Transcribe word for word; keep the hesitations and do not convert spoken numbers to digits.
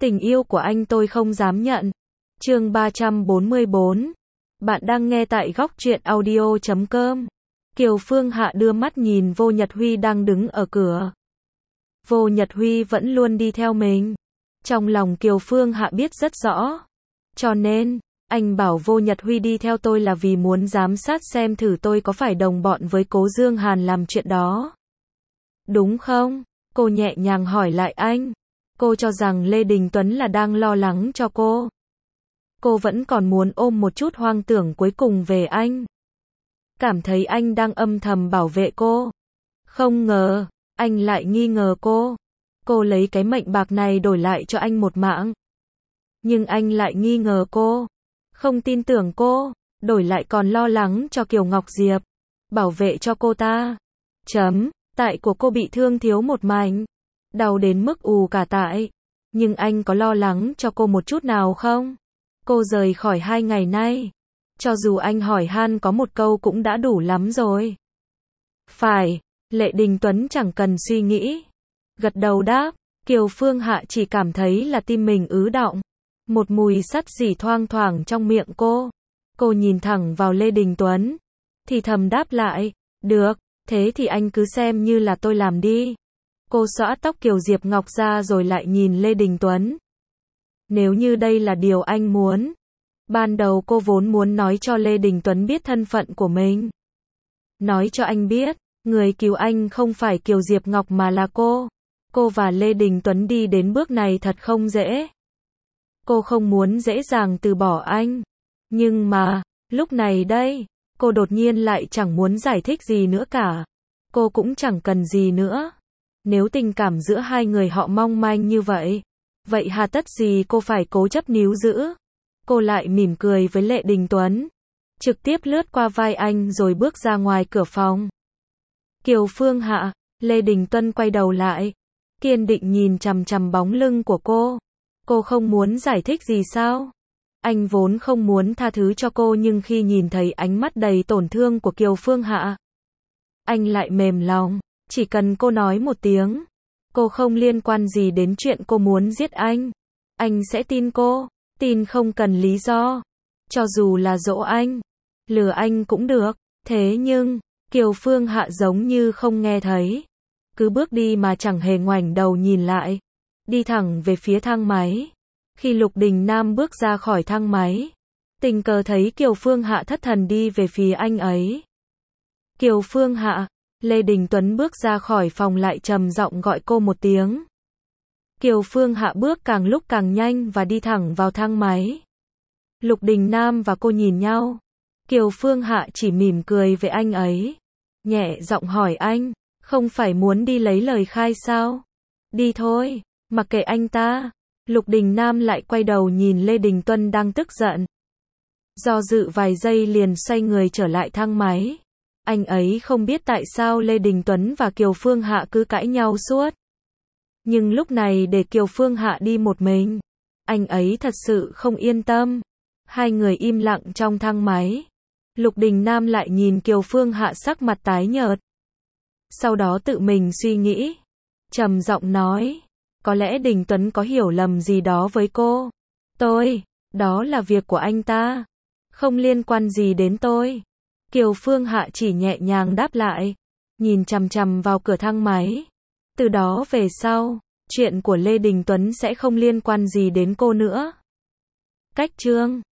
Tình yêu của anh tôi không dám nhận. Chương ba trăm bốn mươi bốn. Bạn đang nghe tại góc truyện audio chấm com. Kiều Phương Hạ đưa mắt nhìn Vô Nhật Huy đang đứng ở cửa. Vô Nhật Huy vẫn luôn đi theo mình. Trong lòng Kiều Phương Hạ biết rất rõ. Cho nên, anh bảo Vô Nhật Huy đi theo tôi là vì muốn giám sát xem thử tôi có phải đồng bọn với Cố Dương Hàn làm chuyện đó. Đúng không? Cô nhẹ nhàng hỏi lại anh. Cô cho rằng Lê Đình Tuấn là đang lo lắng cho cô. Cô vẫn còn muốn ôm một chút hoang tưởng cuối cùng về anh. Cảm thấy anh đang âm thầm bảo vệ cô. Không ngờ, anh lại nghi ngờ cô. Cô lấy cái mệnh bạc này đổi lại cho anh một mạng. Nhưng anh lại nghi ngờ cô. Không tin tưởng cô, đổi lại còn lo lắng cho Kiều Ngọc Diệp. Bảo vệ cho cô ta. Chấm, tại của cô bị thương thiếu một mảnh. Đau đến mức ù cả tại. Nhưng anh có lo lắng cho cô một chút nào không? Cô rời khỏi hai ngày nay. Cho dù anh hỏi han có một câu cũng đã đủ lắm rồi. Phải, Lệ Đình Tuấn chẳng cần suy nghĩ. Gật đầu đáp, Kiều Phương Hạ chỉ cảm thấy là tim mình ứ đọng. Một mùi sắt rỉ thoang thoảng trong miệng cô. Cô nhìn thẳng vào Lê Đình Tuấn. Thì thầm đáp lại, được, thế thì anh cứ xem như là tôi làm đi. Cô xõa tóc Kiều Diệp Ngọc ra rồi lại nhìn Lê Đình Tuấn. Nếu như đây là điều anh muốn. Ban đầu cô vốn muốn nói cho Lê Đình Tuấn biết thân phận của mình. Nói cho anh biết, người cứu anh không phải Kiều Diệp Ngọc mà là cô. Cô và Lê Đình Tuấn đi đến bước này thật không dễ. Cô không muốn dễ dàng từ bỏ anh. Nhưng mà, lúc này đây, cô đột nhiên lại chẳng muốn giải thích gì nữa cả. Cô cũng chẳng cần gì nữa. Nếu tình cảm giữa hai người họ mong manh như vậy, vậy hà tất gì cô phải cố chấp níu giữ. Cô lại mỉm cười với Lệ Đình Tuấn, trực tiếp lướt qua vai anh rồi bước ra ngoài cửa phòng. Kiều Phương Hạ, Lê Đình Tuấn quay đầu lại, kiên định nhìn chằm chằm bóng lưng của cô. Cô không muốn giải thích gì sao? Anh vốn không muốn tha thứ cho cô nhưng khi nhìn thấy ánh mắt đầy tổn thương của Kiều Phương Hạ, anh lại mềm lòng. Chỉ cần cô nói một tiếng, cô không liên quan gì đến chuyện cô muốn giết anh. Anh sẽ tin cô, tin không cần lý do. Cho dù là dỗ anh, lừa anh cũng được. Thế nhưng, Kiều Phương Hạ giống như không nghe thấy. Cứ bước đi mà chẳng hề ngoảnh đầu nhìn lại. Đi thẳng về phía thang máy. Khi Lục Đình Nam bước ra khỏi thang máy, tình cờ thấy Kiều Phương Hạ thất thần đi về phía anh ấy. Kiều Phương Hạ, Lê Đình Tuấn bước ra khỏi phòng lại trầm giọng gọi cô một tiếng. Kiều Phương Hạ bước càng lúc càng nhanh và đi thẳng vào thang máy. Lục Đình Nam và cô nhìn nhau. Kiều Phương Hạ chỉ mỉm cười với anh ấy. Nhẹ giọng hỏi anh, không phải muốn đi lấy lời khai sao? Đi thôi, mặc kệ anh ta. Lục Đình Nam lại quay đầu nhìn Lê Đình Tuấn đang tức giận. Do dự vài giây liền xoay người trở lại thang máy. Anh ấy không biết tại sao Lê Đình Tuấn và Kiều Phương Hạ cứ cãi nhau suốt. Nhưng lúc này để Kiều Phương Hạ đi một mình, anh ấy thật sự không yên tâm. Hai người im lặng trong thang máy. Lục Đình Nam lại nhìn Kiều Phương Hạ sắc mặt tái nhợt. Sau đó tự mình suy nghĩ. Trầm giọng nói, có lẽ Đình Tuấn có hiểu lầm gì đó với cô. Tôi, đó là việc của anh ta. Không liên quan gì đến tôi. Kiều Phương Hạ chỉ nhẹ nhàng đáp lại, nhìn chằm chằm vào cửa thang máy. Từ đó về sau, chuyện của Lê Đình Tuấn sẽ không liên quan gì đến cô nữa. Cách chương